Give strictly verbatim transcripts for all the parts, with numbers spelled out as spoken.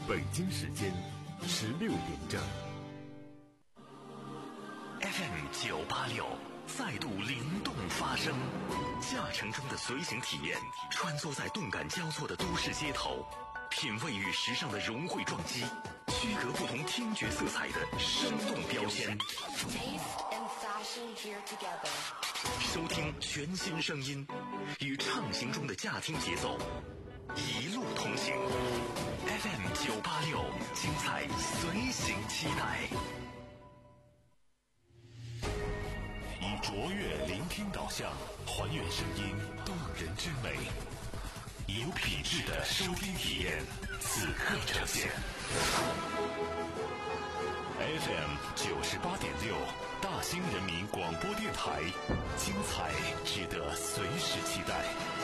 北京时间十六点整。 F M 九八六再度灵动发声，驾乘中的随行体验，穿梭在动感交错的都市街头，品味与时尚的融汇撞击，区隔不同听觉色彩的生动标签。收听全新声音，与畅行中的驾听节奏，一路同行。F M 九八六，精彩随行期待。 以卓越聆听导向，还原声音动人之美，以有品质的收听体验，此刻呈现。F M 九十八点六，大兴人民广播电台，精彩值得随时期待。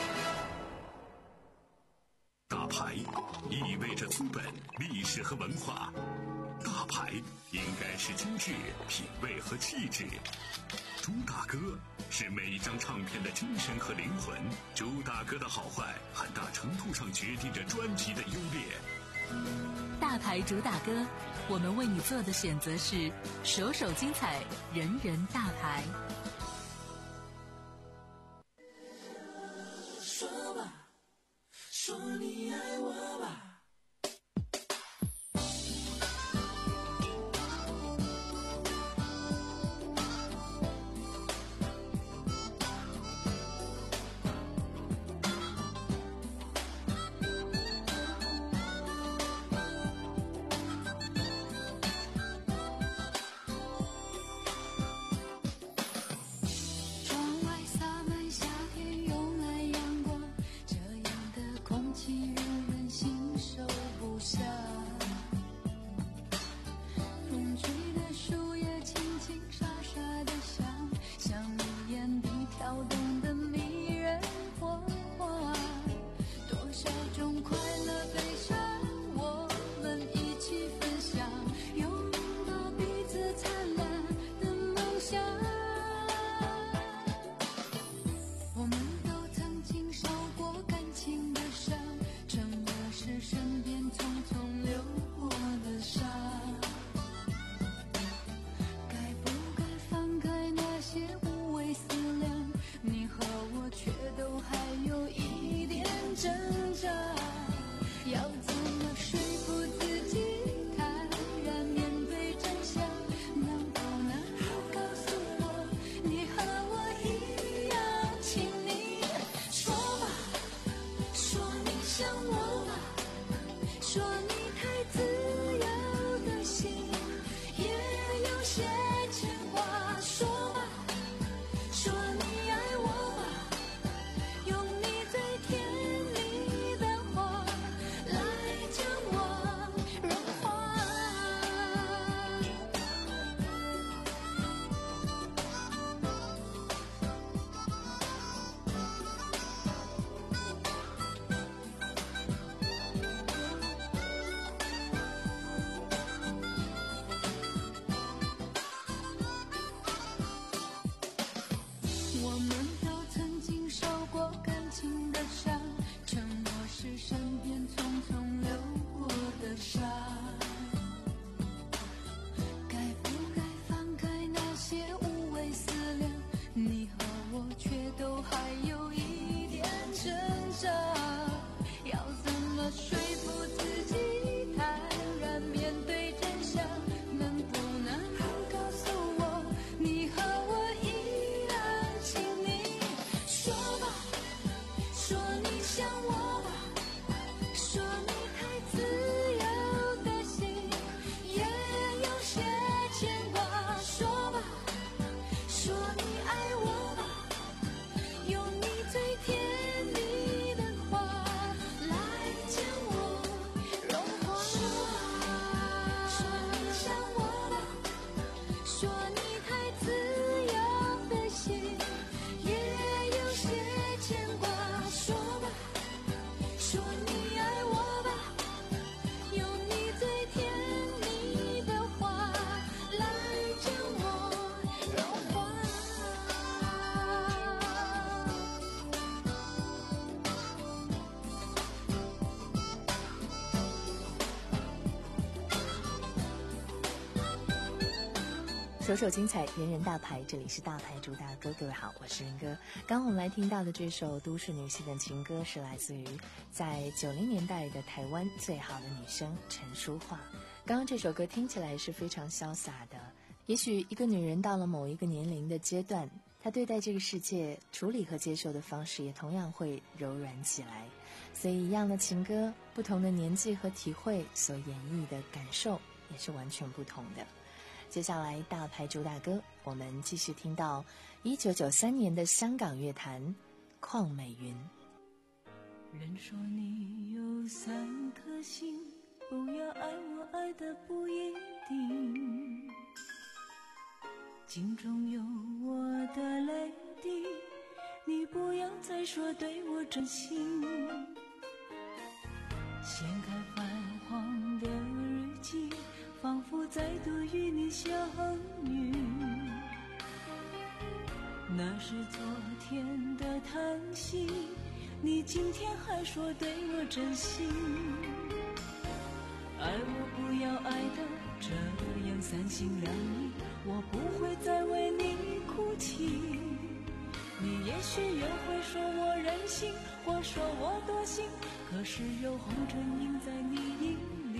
大牌意味着资本、历史和文化，大牌应该是精致、品味和气质。朱大哥是每一张唱片的精神和灵魂，朱大哥的好坏很大程度上决定着专辑的优劣。 大牌主打歌，我们为你做的选择是首首精彩，人人大牌。 说吧，说你爱我吧。 首首精彩，人人大牌，这里是大牌主大歌，各位好，我是林哥。刚刚我们来听到的这首都市女性的情歌，是来自于在九零年代的台湾最好的女生陈淑桦。刚刚这首歌听起来是非常潇洒的，也许一个女人到了某一个年龄的阶段，她对待这个世界处理和接受的方式也同样会柔软起来。所以一样的情歌，不同的年纪和体会所演绎的感受也是完全不同的。接下来大牌主打歌，我们继续听到一九九三年的香港乐坛邝美云。 人说你有三颗心，不要爱我爱的不一定，镜中有我的泪滴，你不要再说对我真心。掀开泛黄的日记，仿佛再度与你相遇，那是昨天的叹息，你今天还说对我真心。爱我不要爱的这样三心两意，我不会再为你哭泣。你也许又会说我任性，或说我多心，可是有红唇印在你眼里。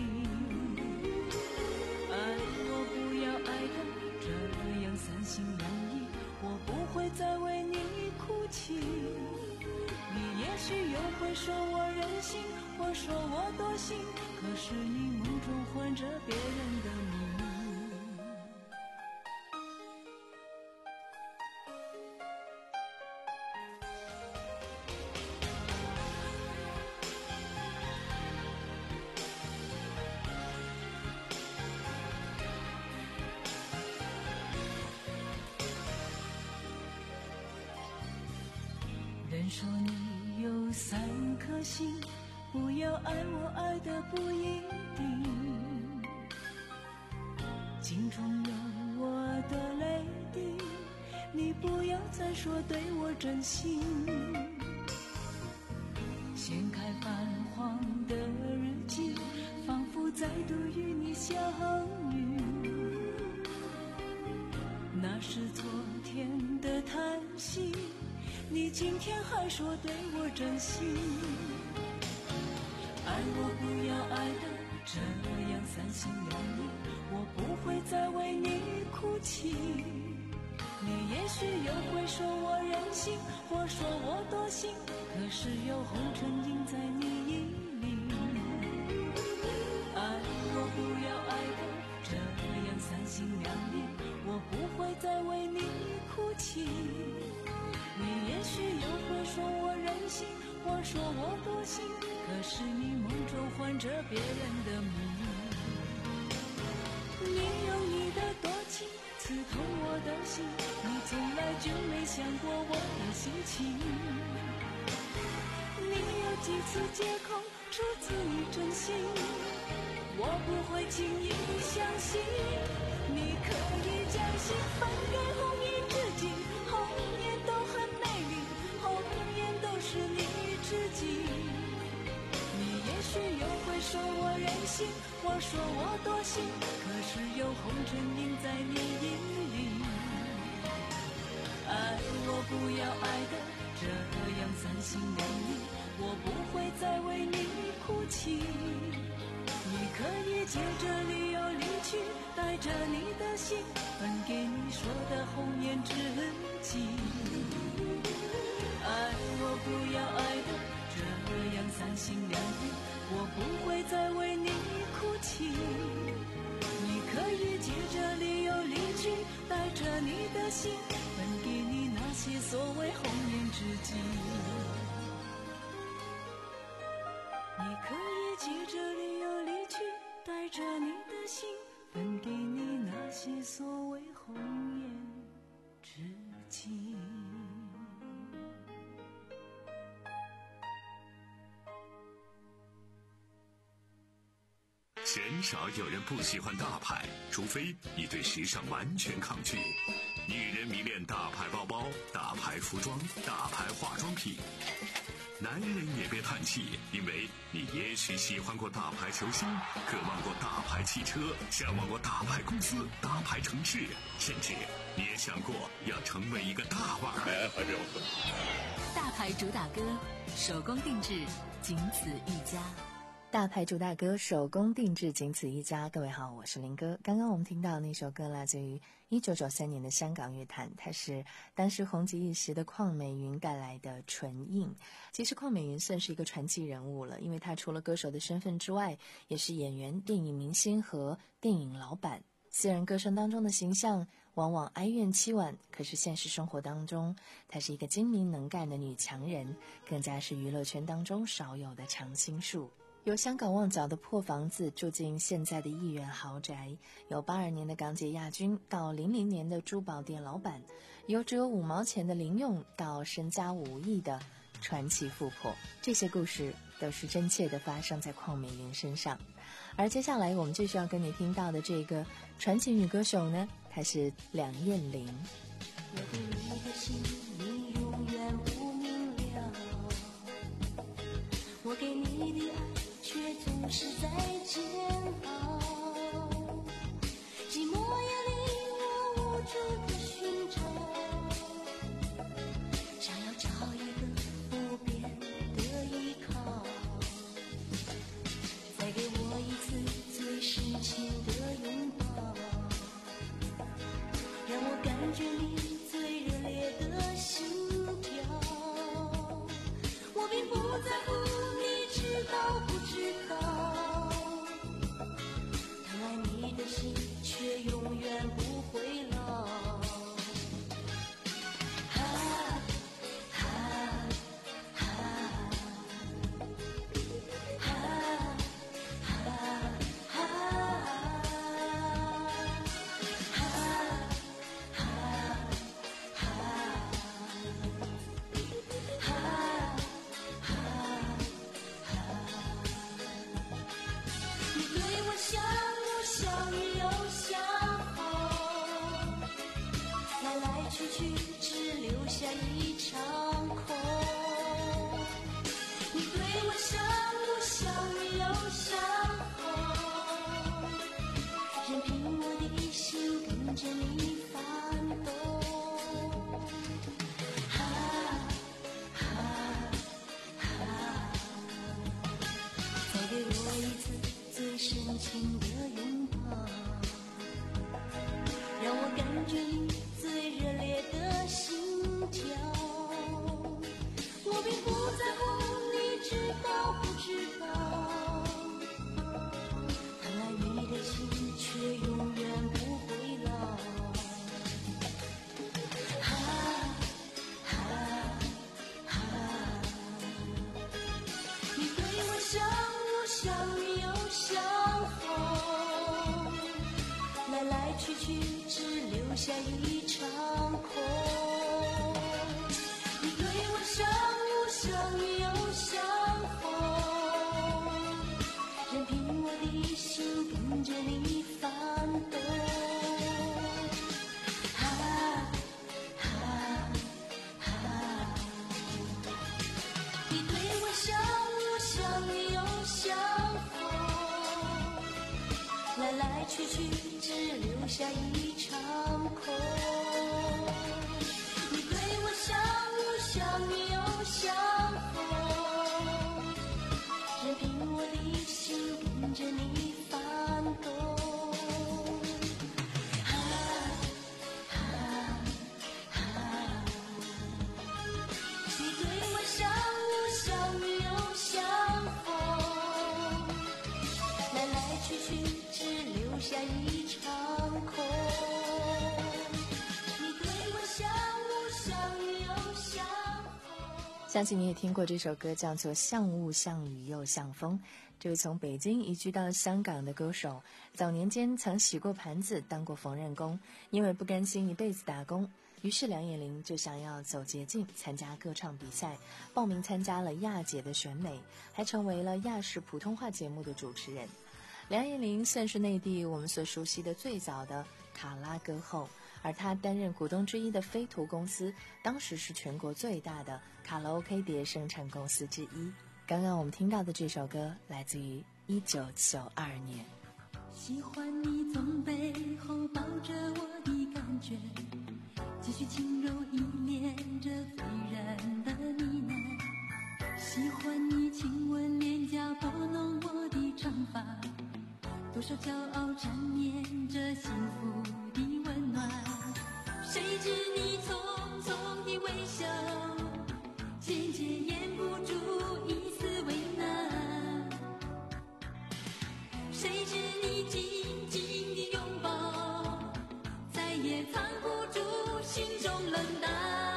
爱我不要爱的这样三心两意，我不会再为你哭泣。你也许又会说我任性，或说我多心，可是你梦中唤着别人的名。人说你有三颗心，不要爱我爱的不一定，镜中有我的泪滴，你不要再说对我真心。掀开泛黄的日记，仿佛再度与你相遇，那是昨天的叹息，你今天还说对我真心。爱我不要爱的这样三心两意，我不会再为你哭泣。你也许又会说我任性，或说我多心，可是有红唇印在你眼里。爱我不要爱的这样三心两意，我不会再为你哭泣。你也许又会说我任性，或说我多心，可是你梦中唤着别人的名。你用你的多情刺痛我的心，你从来就没想过我的心情。你有几次借口出自于真心，我不会轻易相信。你可以将心分给红颜知己，红颜都很美丽，红颜都是你知己。你也许又会说我任性，我说我多心，可是有红唇印在你眼里。爱我不要爱的这样三心两意，我不会再为你哭泣。你可以借着理由离去，带着你的心分给你说的红颜知己。爱我不要爱的这样三心两意，我不会再为你哭泣。你可以借着理由离去，带着你的心分给你那些所谓红颜知己。你可以借着理由离去，带着你的心分给你那些所谓红颜知己。 鲜少有人不喜欢大牌，除非你对时尚完全抗拒。女人迷恋大牌包包、大牌服装、大牌化妆品。 男人也别叹气，因为你也许喜欢过大牌球星，渴望过大牌汽车，向往过大牌公司、大牌城市，甚至你也想过要成为一个大腕儿。 大牌主打歌，手工定制，仅此一家。 大牌主打歌，手工定制，仅此一家。各位好，我是林哥。刚刚我们听到那首歌来自于一九九三年的香港乐坛，它是当时红极一时的邝美云带来的《唇印》。其实邝美云算是一个传奇人物了，因为她除了歌手的身份之外，也是演员、电影明星和电影老板。私人歌声当中的形象往往哀怨凄婉，可是现实生活当中，她是一个精明能干的女强人，更加是娱乐圈当中少有的常青树。由香港旺角的破房子住进现在的亿元豪宅，由八二年的港姐亚军到零零年的珠宝店老板，由只有五毛钱的零用到身家五亿的传奇富婆，这些故事都是真切的发生在邝美云身上。而接下来我们继续要跟你听到的这个传奇女歌手呢，她是梁艳玲。 我对你的心你永远不明了，我给你的爱却总是在煎熬，寂寞也令我无助的寻找，想要找一个不变的依靠，再给我一次最深情的拥抱，让我感觉你最热烈的心跳，我并不在乎你知道不知道，疼爱你的心却永远不会老。啊啊啊啊啊你对我像雾像雨又像风，来来去去只留下一场空。你对我像雾像雨又像风，任凭我的心跟着你翻动。啊啊啊！再给我一次最深情的拥抱，让我感觉你最热烈的心跳，我并不在乎你知道不知道，疼爱你的心却永远不会老。啊啊啊！你对我像雾像雨又像风，来来去去只留下一场空。你对我像雾像雨又像风，任凭我的心跟着你翻动。啊啊啊！你对我像雾像雨又像风，来来去去只留下一场空。你对我像雾像雨又像风，任凭我的心跟着你翻动。啊啊啊！你对我像雾像雨又像风，来来去去只留下一场空。你对我像雾像雨又像风。 相信你也听过这首歌，叫做《像雾像雨又像风》。这位从北京移居到香港的歌手，早年间曾洗过盘子，当过缝纫工，因为不甘心一辈子打工，于是梁艳玲就想要走捷径，参加歌唱比赛，报名参加了亚姐的选美，还成为了亚视普通话节目的主持人。梁艳玲算是内地我们所熟悉的最早的卡拉歌后， 而他担任股东之一的飞图公司，当时是全国最大的卡拉 OK 碟生产公司之一。刚刚我们听到的这首歌来自于一九九二年。 喜欢你从背后抱着我的感觉，继续轻柔依恋着醉人的呢喃，喜欢你亲吻脸颊拨弄我的长发，多少骄傲缠绵着幸福的温暖，谁知你匆匆的微笑，渐渐掩不住一丝为难，谁知你紧紧的拥抱，再也藏不住心中冷淡。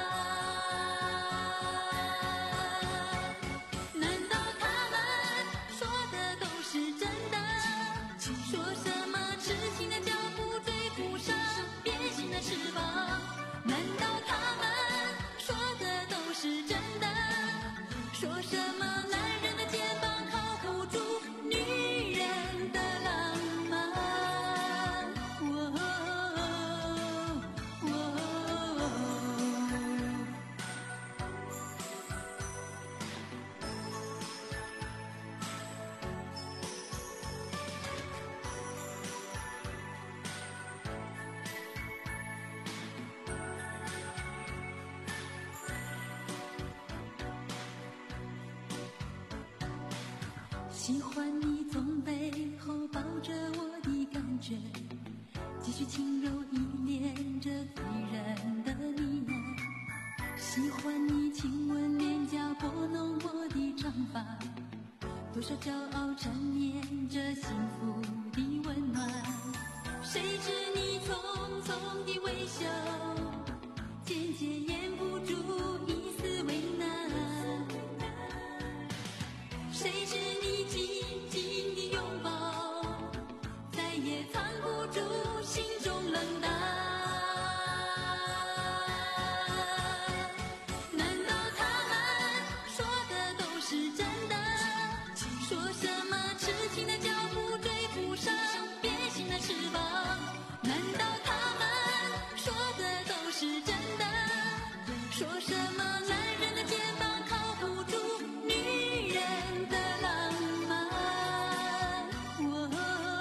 难道他们说的都是真的？说什么痴情的脚步追不上变形的翅膀？难道他们说的都是真的？说什么男人的肩膀靠不住女人的浪漫？哦哦喜欢你从背后抱着我的感觉，继续轻柔依恋着醉人的呢喃，喜欢你亲吻脸颊拨弄我的长发，多少骄傲缠绵着幸福的温暖，谁知你匆匆的微笑，渐渐掩不住一丝为难，谁知你紧紧的拥抱，再也藏不住心中冷淡。难道他们说的都是真的？说什么痴情的脚步追不上变形的翅膀？难道他们说的都是真的？说什么男人的肩膀靠不住女人的浪漫？哦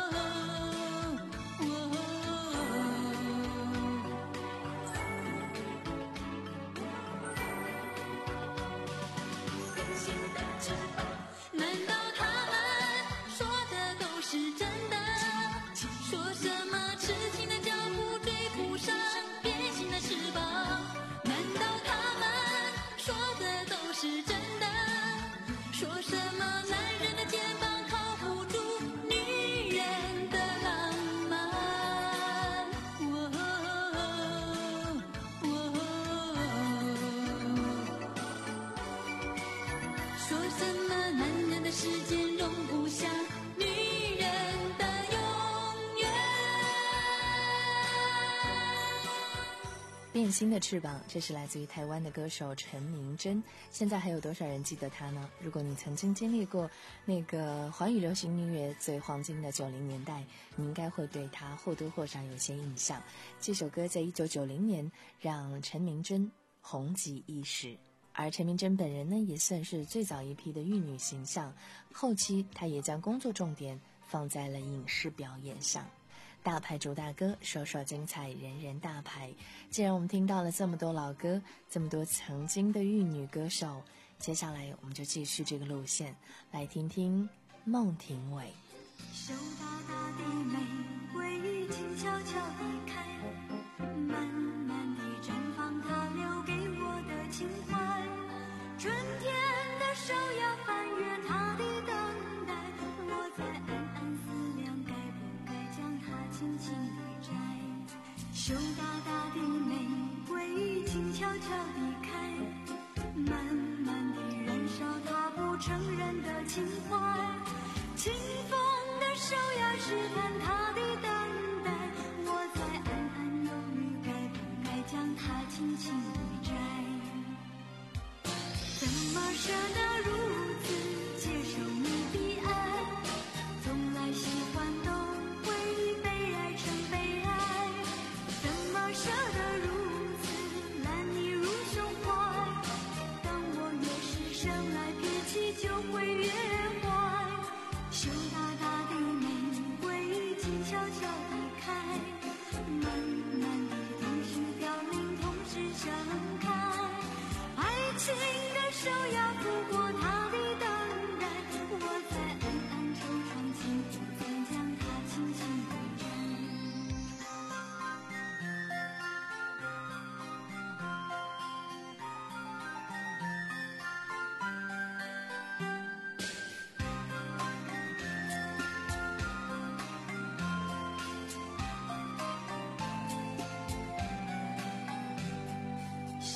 难道他们说的都是真的？说什么痴情的脚步追不上变形的翅膀？难道他们说的都是真的？说什么男人的肩膀靠不住女人的浪漫？哦说什么男人的时间容不下女人的永远？ 变心的翅膀，这是来自于台湾的歌手陈明真。现在还有多少人记得他呢？如果你曾经经历过那个华语流行音乐最黄金的九零年代，你应该会对他或多或少有些印象。这首歌在一九九零年让陈明真红极一时，而陈明真本人呢，也算是最早一批的玉女形象。后期她也将工作重点放在了影视表演上。大牌主打歌，首首精彩，人人大牌。既然我们听到了这么多老歌，这么多曾经的玉女歌手，接下来我们就继续这个路线，来听听孟庭苇。 羞答答的玫瑰静悄悄地开，慢慢地绽放它留给我的情怀，春天的手要翻越它的等待，我在暗暗思量该不该将它轻轻地摘。羞答答的玫瑰静悄悄地开，慢慢地燃烧它不承认的情怀，清风的手要试探它的等待，我在暗暗犹豫该不该将它轻轻地摘。怎么舍得如此接受你的爱，从来喜欢都会被爱成悲哀，怎么舍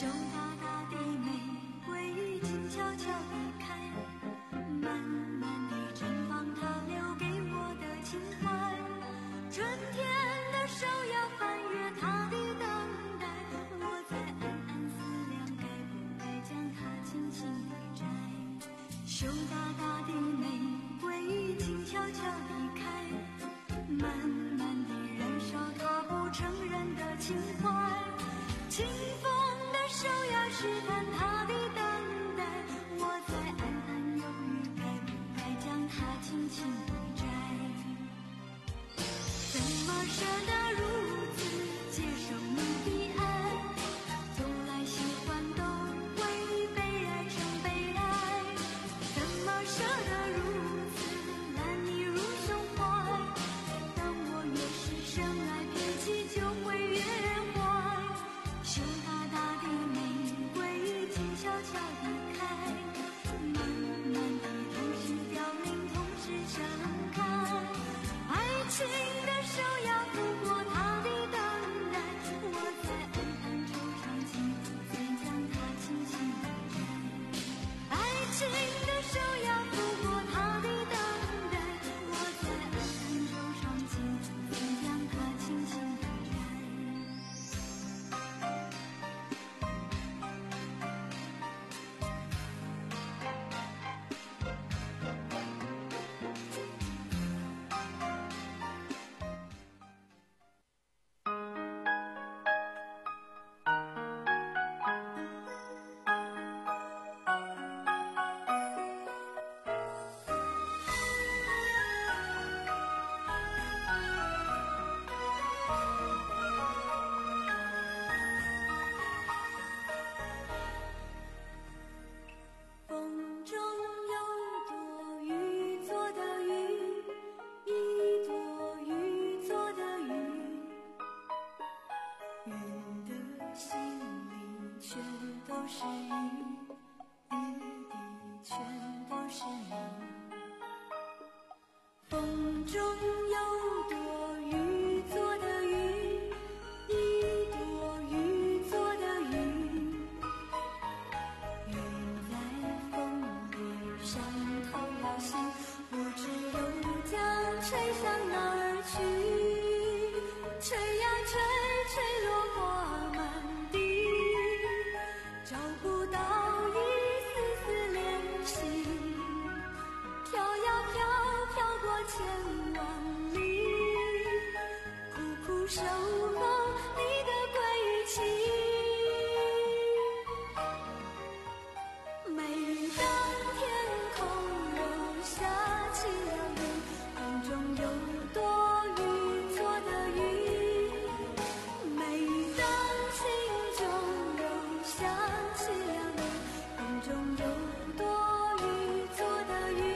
羞答答的玫瑰静悄悄地开，慢慢地绽放它留给我的情怀。春天的手要翻越它的等待，我在暗暗思量，该不该将它轻轻地摘。羞答答的玫瑰静悄悄地开，慢慢地燃烧它不承认的情怀。清风的手要试探它的等待，我在暗暗犹豫，该不该将它轻轻地摘。怎么舍得如此接受你的爱，从来喜欢都会被爱成悲哀。怎么舍得如此揽你入胸怀，当我越是生来脾气就会越坏。羞答答的玫瑰静悄悄地开，慢慢地同时凋零同时盛开。爱情的手要拂过它的等待，我在暗暗惆怅，情不再将它轻轻地摘。爱情的手要拂过它的等待，我在暗暗惆怅，情不再将它轻轻地摘。风中有朵雨做的云，一朵雨做的云，云的心里全都是雨，雨的全都是你。风中有朵雨做的云，一朵雨做的云，云在风里伤透了心，不知又将吹向哪儿去。吹呀吹，吹落花满地，找不到一丝丝联系。飘呀飘，飘过千万里，苦苦守候你的归期。每当天空又下起了雨，风中有朵雨做的云。每当心中又想起了你，风中有朵雨做的云。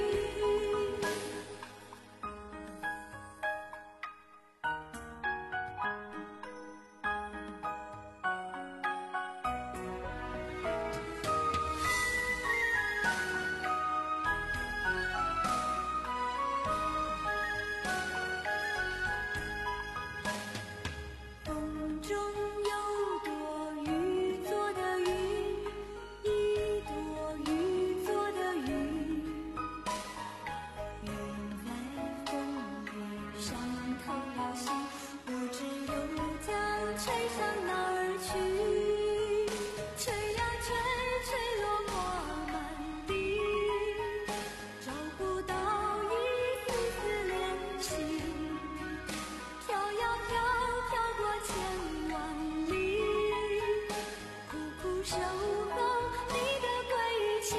风中有朵雨做的云，一朵雨做的云，云在风里伤透了心，不知又将吹向哪儿去。吹呀吹，吹落花满地，找不到一丝丝联系。飘呀飘，飘过千万里，苦苦守候你的归期。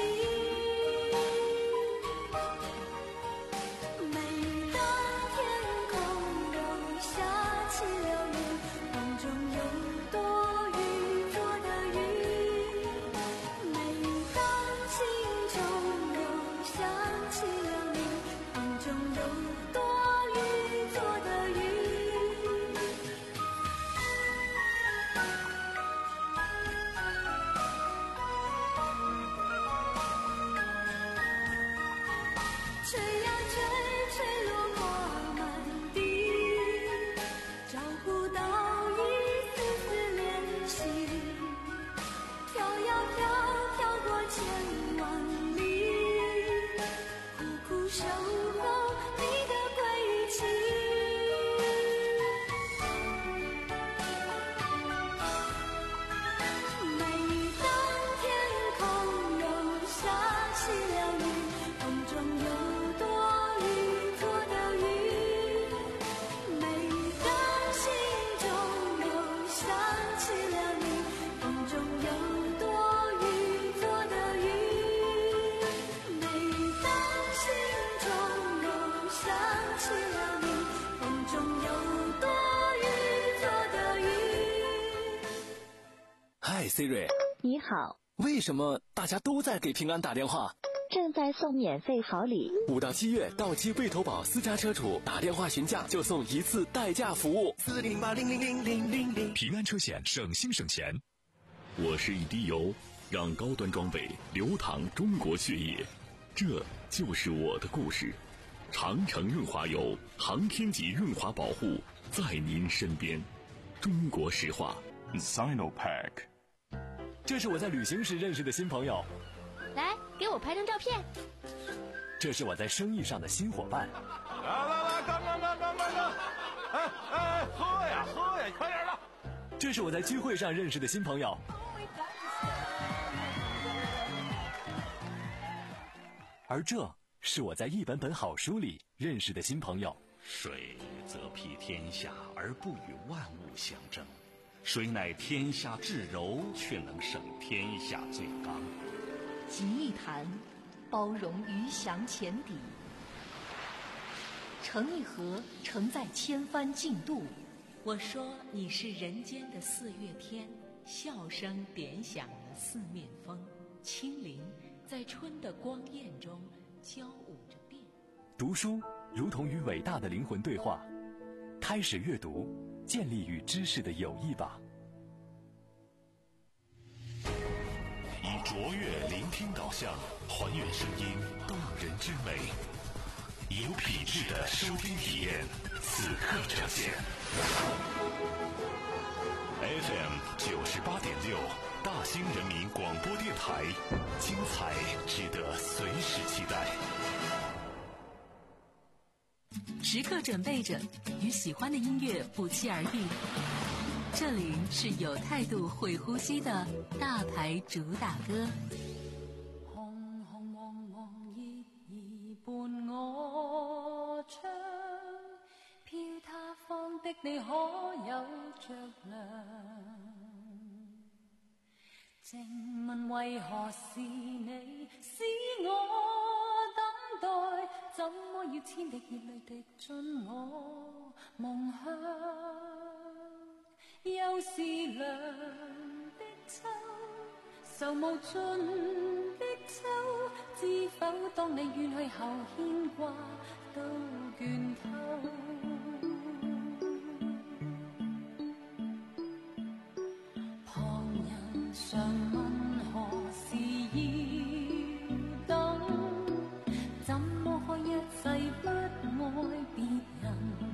每当天空又下起了雨，风中有朵雨做的云。每当心中又想起了你，风中有朵雨做的云。吹呀吹，吹落花满地，找不到一丝丝联系。 去了你，风中有多雨做的雨。 嗨 Siri， 你好， 为什么大家都在给平安打电话？ 正在送免费好礼。 五到七月，到期未投保私家车主打电话询价就送一次代驾服务。四零八零零零零零零， 平安车险省心省钱。我是一滴油，让高端装备流淌中国血液，这就是我的故事。长城润滑油，航天级润滑保护，在您身边。中国石化 Sinopack。 这是我在旅行时认识的新朋友。 来，给我拍张照片。 这是我在生意上的新伙伴。 来来来，干干干干干干！哎哎，喝呀喝呀，快点的！ 这是我在聚会上认识的新朋友。而这是我在一本本好书里认识的新朋友。 水则披天下而不与万物相争，水乃天下至柔，却能胜天下最刚。 集一坛，包容鱼翔浅底；盛一盒，承载千帆竞渡。我说你是人间的四月天，笑声点响了四面风，轻灵在春的光艳中交舞着变。 读书如同与伟大的灵魂对话，开始阅读，建立与知识的友谊吧。 以卓越聆听导向，还原声音动人之美，有品质的收听体验，此刻呈现。F M 九十八点六，大兴人民广播电台，精彩值得随时期待。 时刻准备着，与喜欢的音乐不期而遇。这里是有态度、会呼吸的大牌主打歌。 紅紅黃黃熱兒伴我唱，飄他方的你可有着涼？靜問為何是你使我等待，怎麼要千滴熱淚滴進我夢鄉？又是涼的秋，愁無盡的秋，知否當你遠去後牽掛都倦透。旁人常問何時要等，怎麼可一世不愛別人？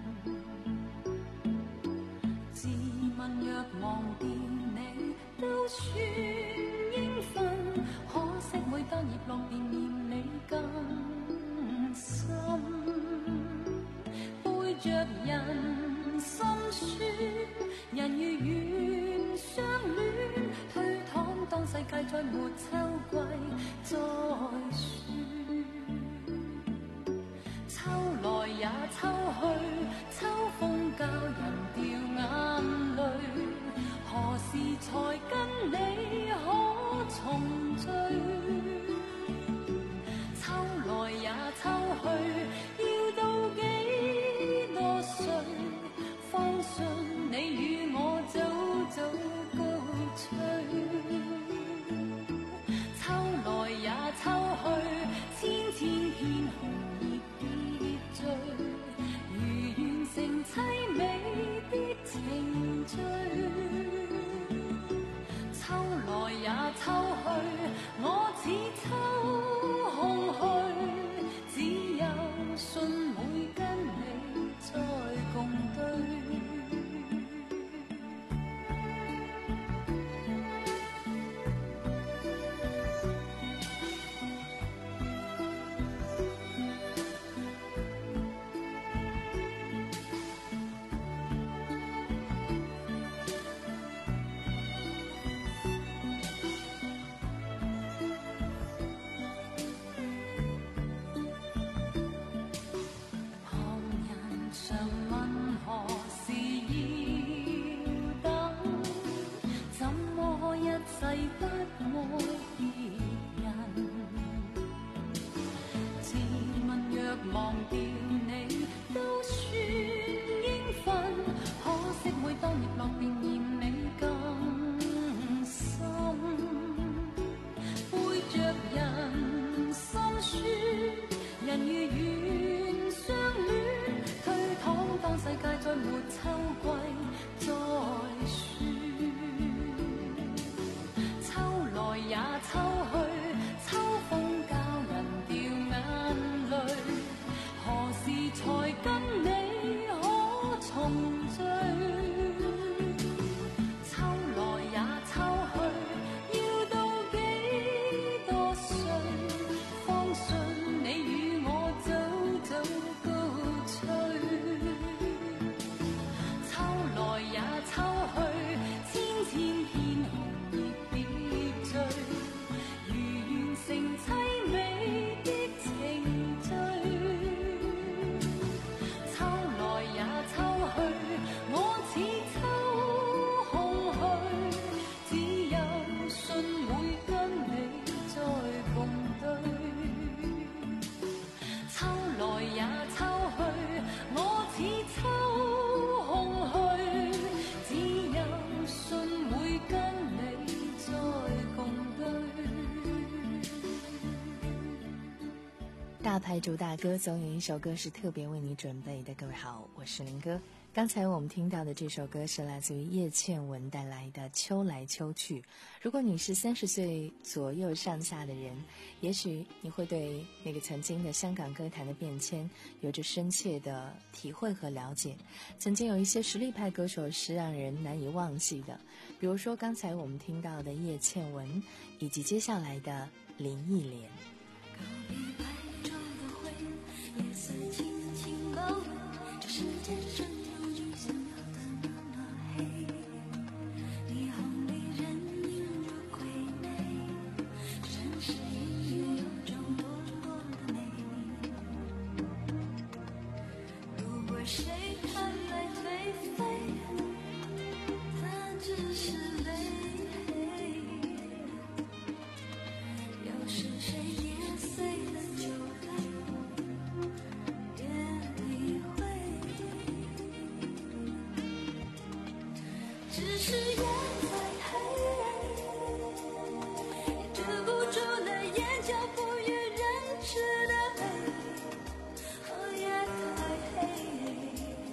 若忘掉你都算應份，可惜每當葉落便念你更深，背着人心酸，人如願相戀，推搪當世界再沒秋季再說，秋來也秋去，秋風教人掉眼淚，何時才跟你可重聚？秋來也秋去，要到幾多歲，方信你與我早早高吹？秋來也秋去，千千片紅葉跌墜，如完成凄美的程序。秋來也秋去，我似秋空虛，只有信會跟你再共對。忘掉你都跟你可重聚。抽來也抽去，要到幾多歲，方信你與我早早高吹。抽來也抽去，千千片紅葉疊聚，如完成凄美的程序。抽來也抽去，我似抽空虛，只有信會跟你再共對。抽來也抽去，我似抽空虛，只有信會跟你再共對。 大牌主打歌总有一首歌是特别为你准备的。各位好，我是林哥。刚才我们听到的这首歌是来自于叶倩文带来的《秋来秋去》。如果你是三十岁左右上下的人，也许你会对那个曾经的香港歌坛的变迁有着深切的体会和了解。曾经有一些实力派歌手是让人难以忘记的，比如说刚才我们听到的叶倩文，以及接下来的林忆莲。 告别白昼的灰，夜色轻轻包围，这世界正如你想要的那么黑。霓虹里人影如傀儡，这城市隐约有种落寞的美。不管谁看来颓废，它只是泪。要是谁捏碎了酒杯，别理会，只是夜再黑，也止不住那眼角不与人知的美。哦，夜太黑，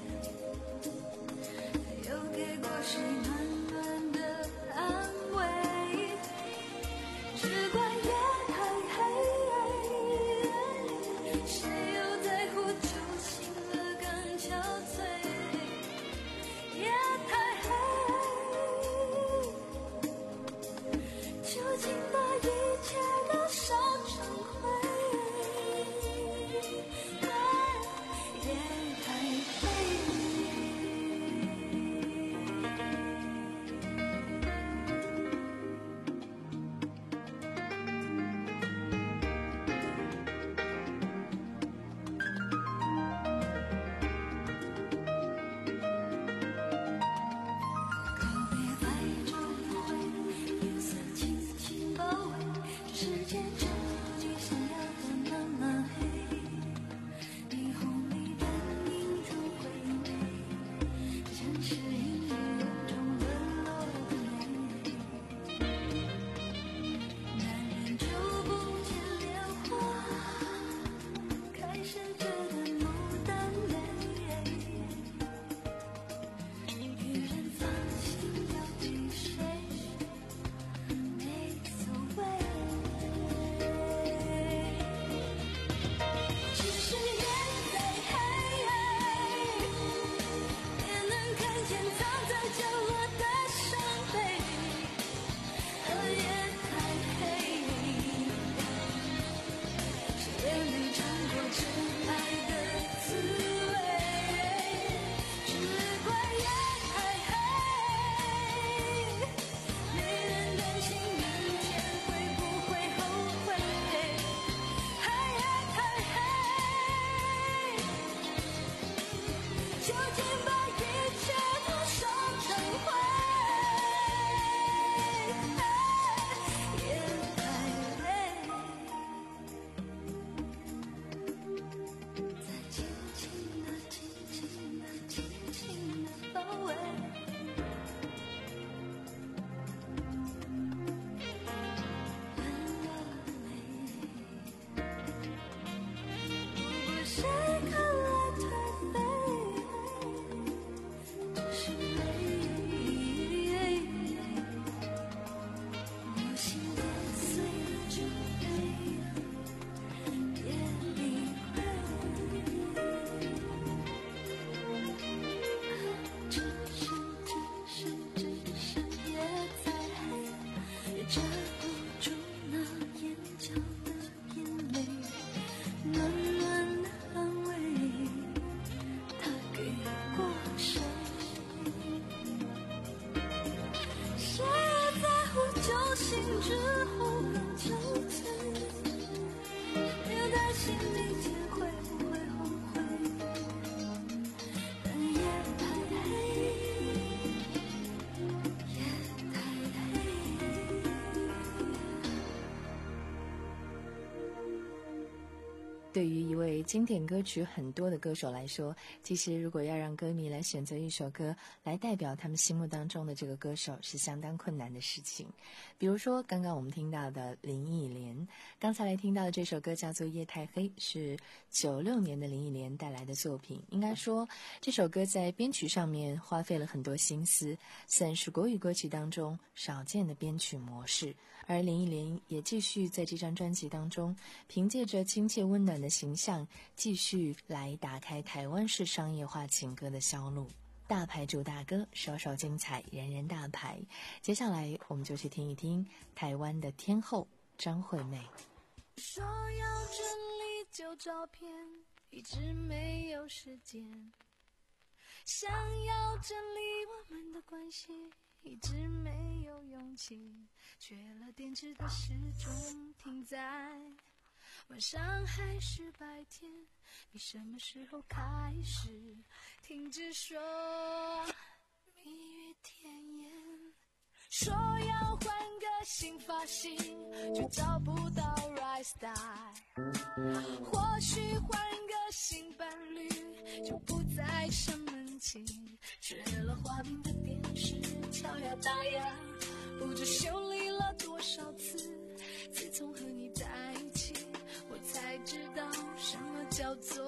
对于一位经典歌曲很多的歌手来说，其实如果要让歌迷来选择一首歌来代表他们心目当中的这个歌手，是相当困难的事情。比如说刚刚我们听到的林忆莲，刚才来听到的这首歌叫做《夜太黑》，是九六年的林忆莲带来的作品。应该说这首歌在编曲上面花费了很多心思，算是国语歌曲当中少见的编曲模式。而林忆莲也继续在这张专辑当中，凭借着亲切温暖的形象，继续来打开台湾式商业化情歌的销路。大牌主打歌，首首精彩，人人大牌。接下来我们就去听一听台湾的天后张惠妹。 说要整理旧照片，一直没有时间，想要整理我们的关系，一直没有勇气，缺了电池的时钟停在晚上还是白天，你什么时候开始停止说蜜语甜言？说要换个新发型，却找不到 right style， 或许换个新伴侣，就不再生闷气，缺了画面的电视，敲呀打呀，不知修理了多少次。自从和你在一起，我才知道什么叫做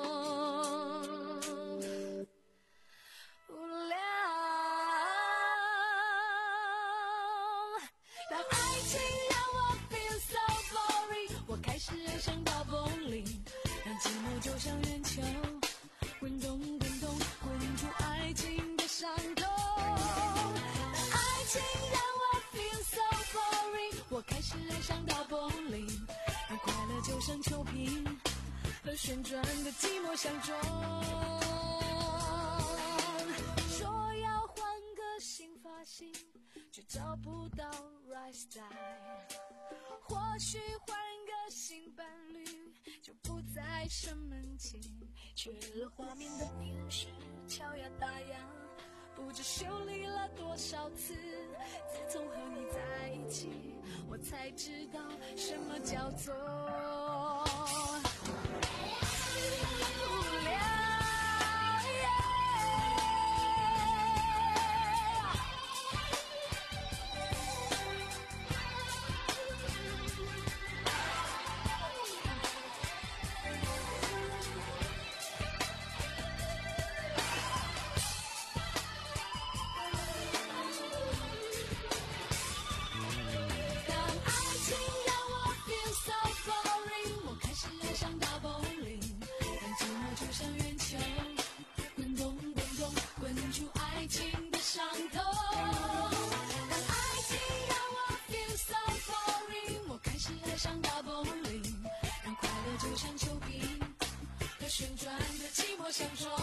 无聊。当爱情让我 feel so boring， 我开始爱上到 bowling， 让寂寞就像圆球滚动滚动滚出爱情的伤口。当爱情让我 feel so boring， 我开始爱上到 bowling， 让快乐就像球瓶和旋转的寂寞相撞。说要换个新发型，却找不到 right style， 或许换个新伴侣，就不再生闷气，缺了画面的电视，敲呀打呀，不知修理了多少次。自从和你在一起，我才知道什么叫做无聊。旋转的寂寞相撞，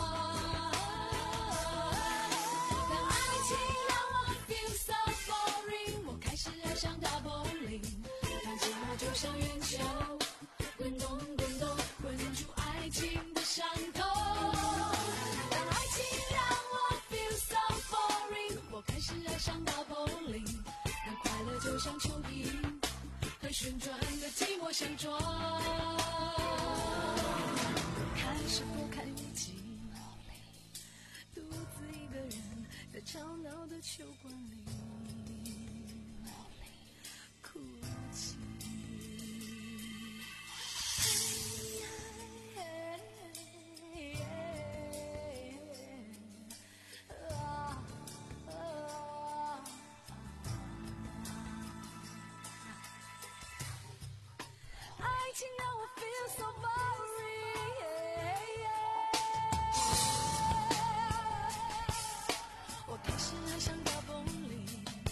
当爱情让我 feel so boring， 我开始爱上大 bowling， 让寂寞就像圆球滚动滚动滚出爱情的伤口。当爱情让我 feel so boring， 我开始爱上大 bowling， 让快乐就像球瓶和旋转的寂寞相撞。看是否看日记，独自一个人在吵闹的球馆里哭泣。爱情让我 feel so boring，我开始爱上大风里。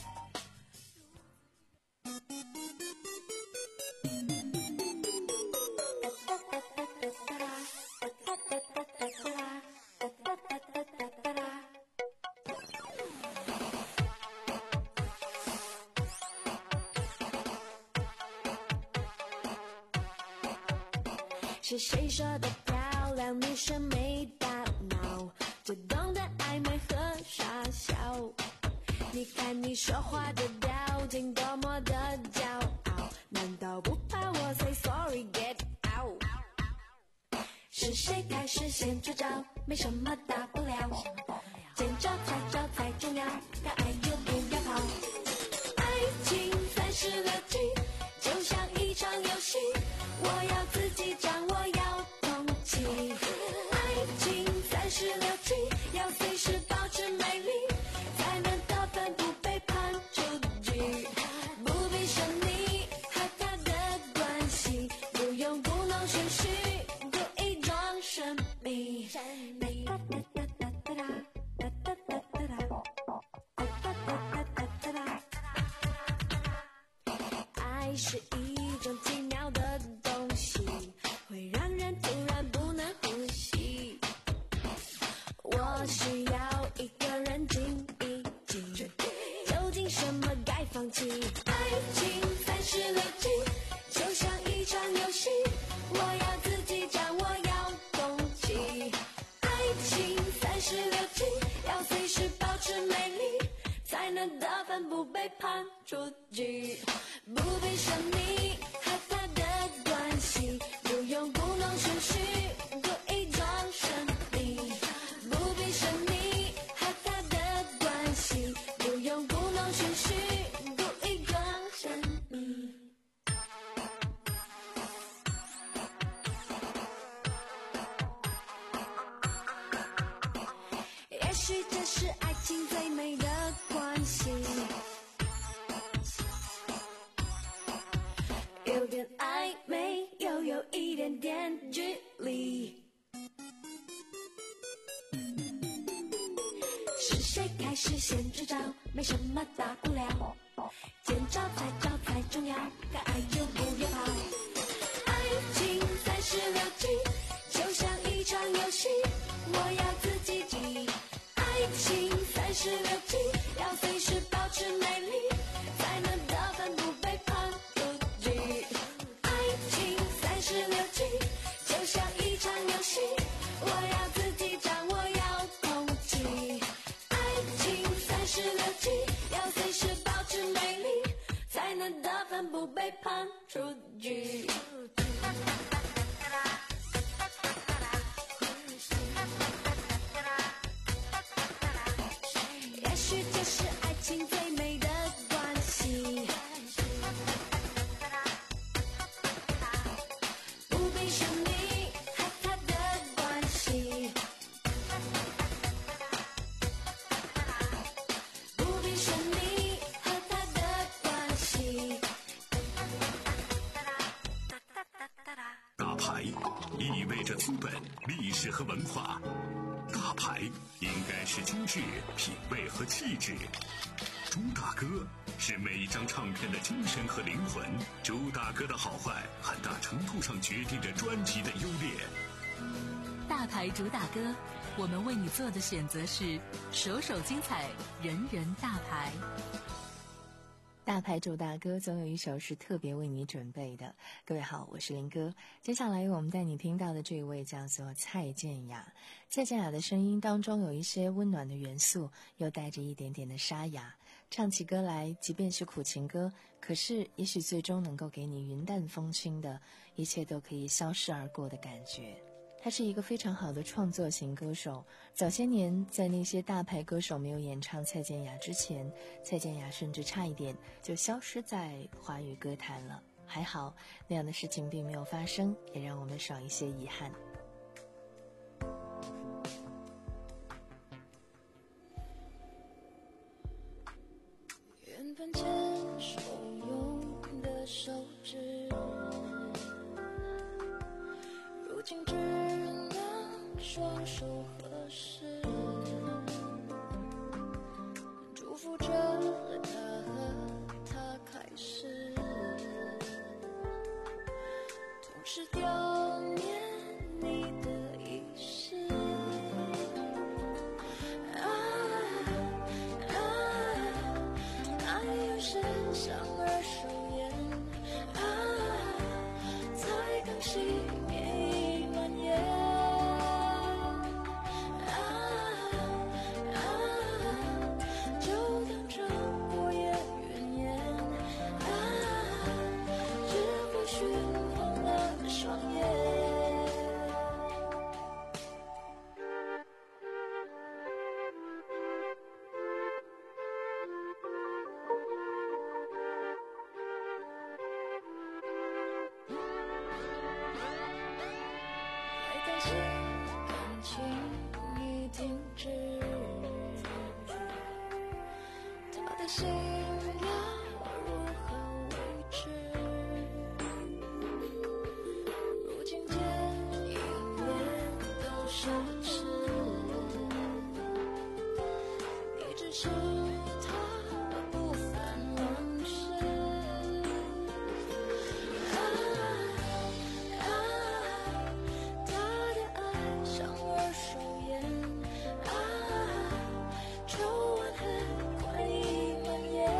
是谁说的漂亮女生没大脑，只懂得暧昧和傻笑？你看你说话的表情多么的骄傲，难道不怕我 say sorry get out？ 是谁开始先出招？没什么大不了，见招拆招才重要，该爱就不要跑。爱情三十六计，就像一场游戏，我要自己掌握，要统计。爱情三十六计，要随时保持美丽，才能得分不被判出局。不必神秘和他的关系，不用故弄玄虚，故意装神秘。爱是一种奇妙的东西，会让人突然不能呼吸。我需要一个人静一静，究竟什么该放弃？爱情三十六计，就像一场游戏，我要自己掌握，要懂起。爱情三十六计，要随时保持美丽，才能得分不被判出局。不必神秘和他的关系，不用故弄玄虚，故意装神秘。不必神秘和他的关系，不用故弄玄虚，故意装神秘。也许这是爱情最美的关系，有点暧昧，又有一点点距离。是谁开始先出招？没什么大不了，见招拆招才重要，该爱就不要跑。爱情三十六计，就像一场游戏，我要自己记。爱情三十六计，要随时保持美丽，才能得分不被判出局。爱情三十六计，就像一场游戏，我要自己掌握，要统计。爱情三十六计，要随时保持美丽，才能得分不被判出局。也许这是爱情最美的关系，不必神秘和他的关系，不必神秘和他的关系。 大牌意味着资本、历史和文化，大牌应该是精致、品味和气质。朱大哥是每一张唱片的精神和灵魂，朱大哥的好坏很大程度上决定着专辑的优劣。 大牌主打歌，我们为你做的选择是首首精彩，人人大牌。 大牌主打歌总有一首是特别为你准备的。各位好，我是林哥。接下来我们带你听到的这一位叫做蔡健雅。蔡健雅的声音当中有一些温暖的元素，又带着一点点的沙哑，唱起歌来即便是苦情歌，可是也许最终能够给你云淡风轻的一切都可以消逝而过的感觉。他是一个非常好的创作型歌手。早些年在那些大牌歌手没有演唱蔡健雅之前，蔡健雅甚至差一点就消失在华语歌坛了。还好那样的事情并没有发生，也让我们少一些遗憾。 原本牵手用的手指，如今只能双手合十，祝福着他和他开始，同时悼念你知，他的心要如何维持？如今见一面都奢侈，你只是他不分往事。啊啊，他的爱像二手烟，啊，抽完很快已蔓延。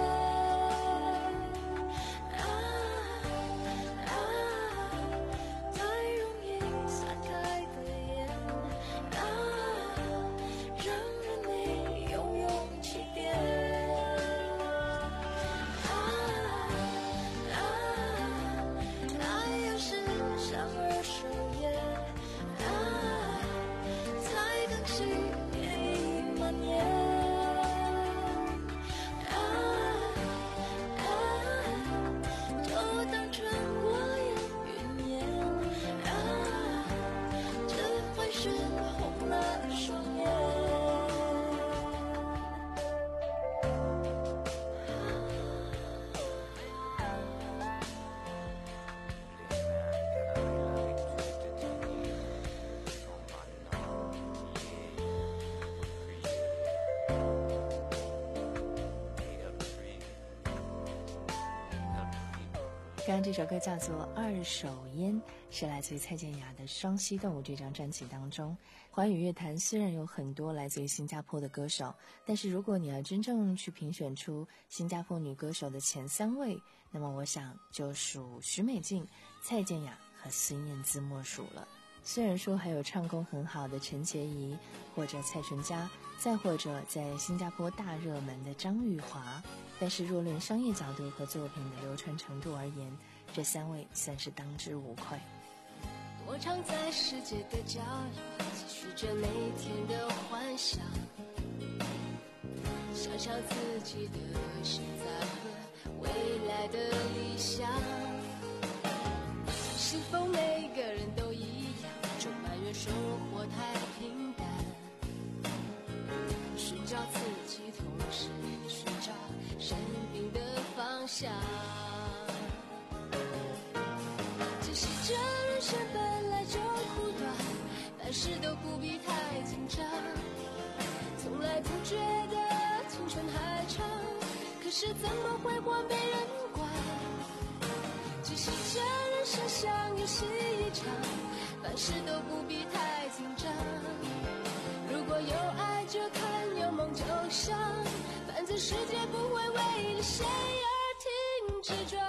啊啊，太容易散开的烟，啊，让人没有勇气点。啊啊，爱有时像二手烟，啊，才刚熄也已蔓延。啊啊，就当成过眼云烟。啊，只会是红了双眼。 刚刚这首歌叫做《二手烟》，是来自于蔡健雅的《双栖动物》这张专辑当中。华语乐坛虽然有很多来自于新加坡的歌手，但是如果你要真正去评选出新加坡女歌手的前三位，那么我想就属许美静、蔡健雅和孙燕姿莫属了。虽然说还有唱功很好的陈洁仪或者蔡淳佳，再或者在新加坡大热门的张玉华，但是若论商业角度和作品的流传程度而言，这三位算是当之无愧。 我常在世界的角落继续着每天的幻想，想象自己的现在和未来的理想。是否每个人都一样，就埋怨生活太平淡，寻找自己，同时寻找生命的方向。其实这人生本来就苦短，凡事都不必太紧张，从来不觉得青春还长，可是怎么会活没人管。其实这人生像游戏一场，凡事都不必太紧张，如果有爱就谈，有梦就想，反正世界不会为了谁而停止转。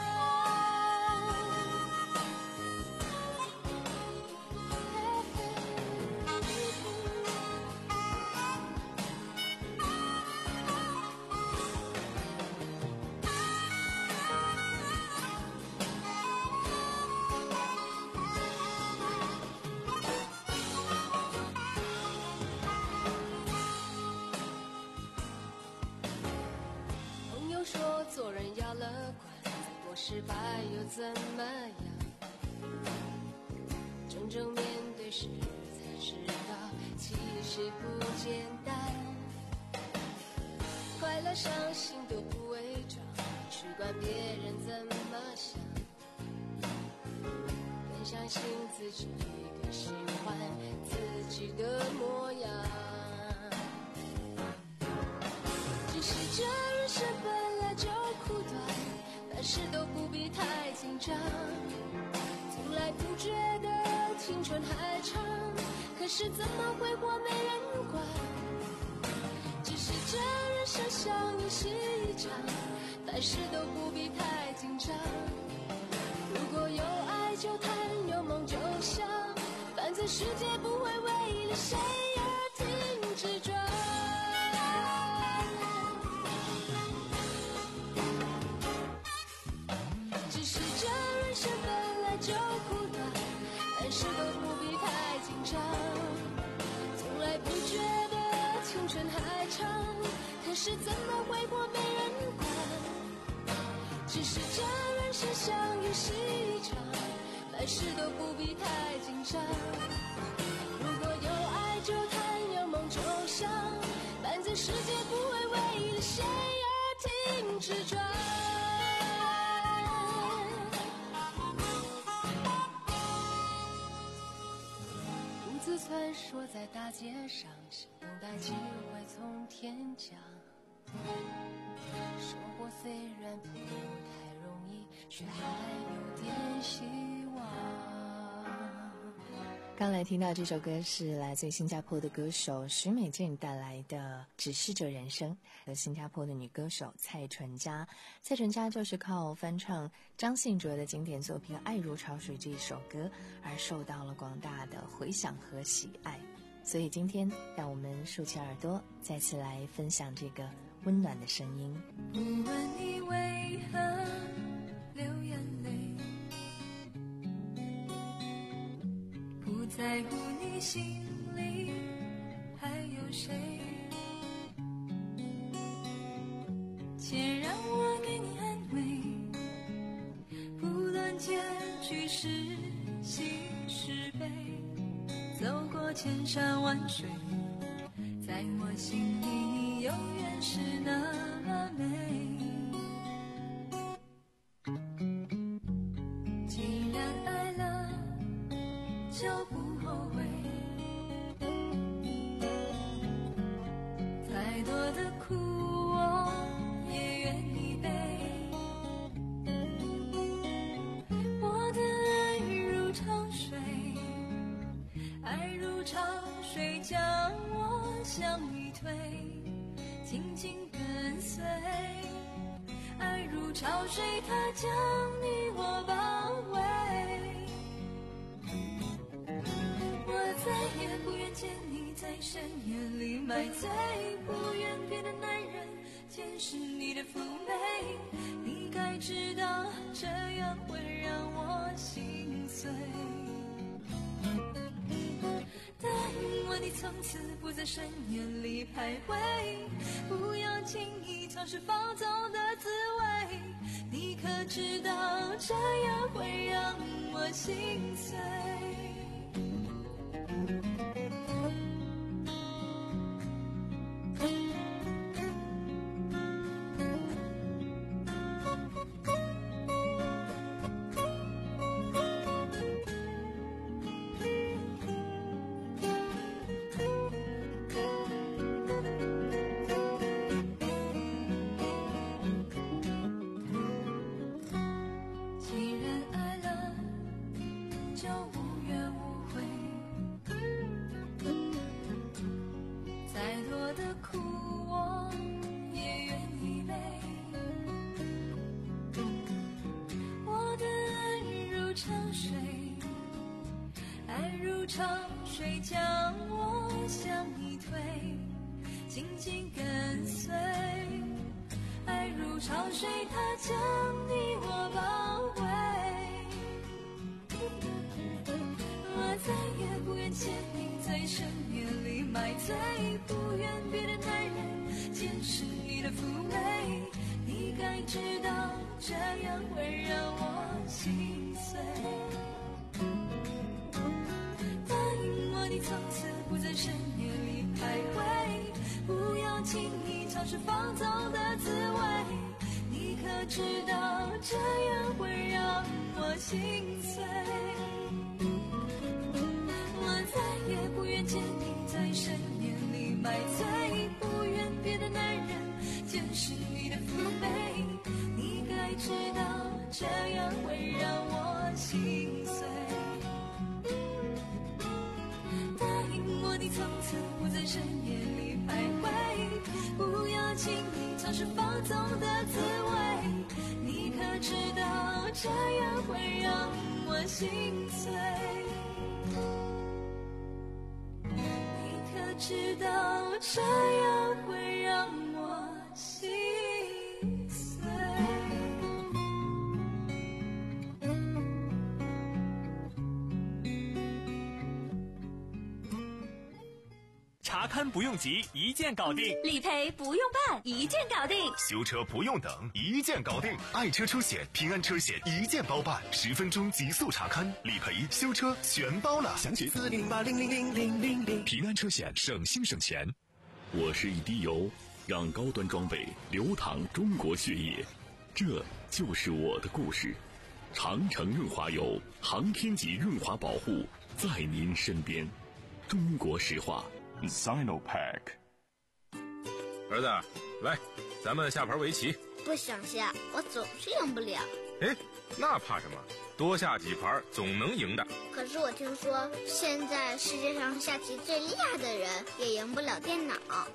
做人要乐观，再过失败又怎么样？真正面对时才知道，其实不简单。快乐伤心都不伪装，去管别人怎么想，更相信自己，更喜欢自己的模样。只是这人生本来就苦短，凡事都不必太紧张，从来不觉得青春还长，可是怎么会活没人管。只是这人生像游戏一场，凡事都不必太紧张，如果有爱就谈，有梦就想，反正世界不会为了谁而停止转。只是这人生本来就苦短，凡事都不必太紧张，从来不觉得青春还长，可是怎么会活没人管。只是这人生像游戏一场，凡事都不必太紧张，如果有爱就谈，有梦就世界不会为了谁而停止转。独自穿梭在大街上，等待机会从天降。生活虽然不太容易，却还有点希望。 刚来听到这首歌是来自新加坡的歌手许美静带来的《只是这人生》，和新加坡的女歌手蔡淳佳。蔡淳佳就是靠翻唱张信哲的经典作品《爱如潮水》这一首歌而受到了广大的回响和喜爱。所以今天让我们竖起耳朵，再次来分享这个温暖的声音。 不问你为何流眼泪，不在乎你心里还有谁，且让我给你安慰，不论结局是喜是悲，走过千山万水，在我心里你永远是那么美。既然爱了就不后悔，再多的苦我也愿意背，我的爱如潮水，爱如潮水将我向你推，紧紧跟随，爱如潮水它将你我包围，我再也不愿见你在深夜里买醉，不愿别的男人见识你的妩媚，你该知道这样会让我心碎，答应我你从此不在深夜里徘徊，不要轻易尝试放纵的滋味，你可知道这样会让我心碎。潮水将我向你推，紧紧跟随，爱如潮水它将你我包围，我再也不愿见你在深夜里买醉，不愿别的男人见识你的妩媚，你该知道这样会让我心碎，你从此不在深夜里徘徊，不要轻易尝试放纵的滋味，你可知道这样会让我心碎，我再也不愿见你在深夜里买醉，不愿别的男人见识你的妩媚，你该知道这样会让我心碎，你从此不在深夜里徘徊，不要轻易尝试放纵的滋味，你可知道这样会让我心碎，你可知道这样会让我心碎。 查勘不用急，一键搞定； 理赔不用办，一键搞定； 修车不用等，一键搞定。爱车出险，平安车险一键包办，十分钟极速查勘、理赔、修车全包了。详情四零八零零零零零零。平安车险，省心省钱。 我是一滴油，让高端装备流淌中国血液，这就是我的故事。长城润滑油，航天级润滑保护，在您身边。中国石化 Sinopack。 儿子，来，咱们下盘围棋。 不想下，我总是赢不了。 哎，那怕什么？多下几盘总能赢的。 可是我听说，现在世界上下棋最厉害的人也赢不了电脑。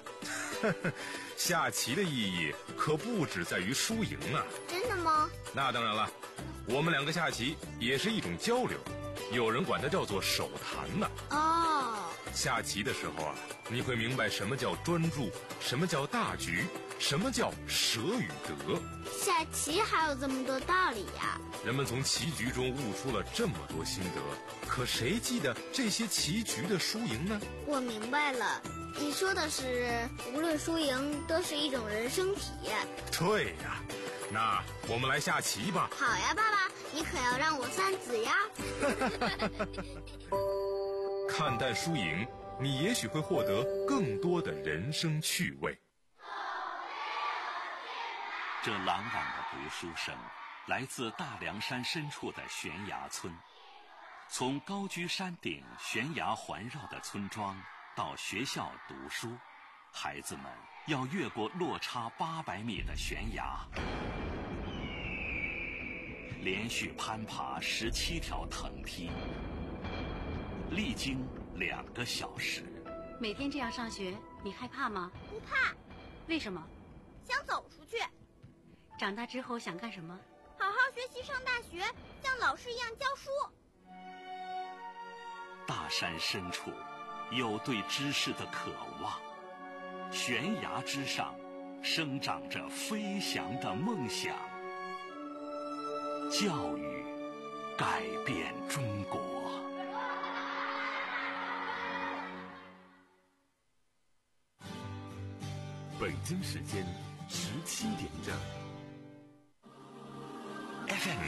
下棋的意义可不只在于输赢啊！ 真的吗？ 那当然了，我们两个下棋也是一种交流，有人管它叫做手谈呢。 哦， 下棋的时候啊，你会明白什么叫专注，什么叫大局，什么叫舍与得。 下棋还有这么多道理呀！ 人们从棋局中悟出了这么多心得，可谁记得这些棋局的输赢呢？ 我明白了，你说的是无论输赢都是一种人生体验。 对呀，那我们来下棋吧。 好呀，爸爸，你可要让我三子呀。 看淡输赢，你也许会获得更多的人生趣味。 这朗朗的读书声来自大凉山深处的悬崖村。从高居山顶悬崖环绕的村庄到学校读书，孩子们要越过落差八百米的悬崖，连续攀爬十七条藤梯，历经两个小时。 每天这样上学，你害怕吗？ 不怕。 为什么？ 想走出去。 长大之后想干什么？ 好好学习，上大学，像老师一样教书。 大山深处有对知识的渴望，悬崖之上生长着飞翔的梦想。教育改变中国。 北京时间十七点整。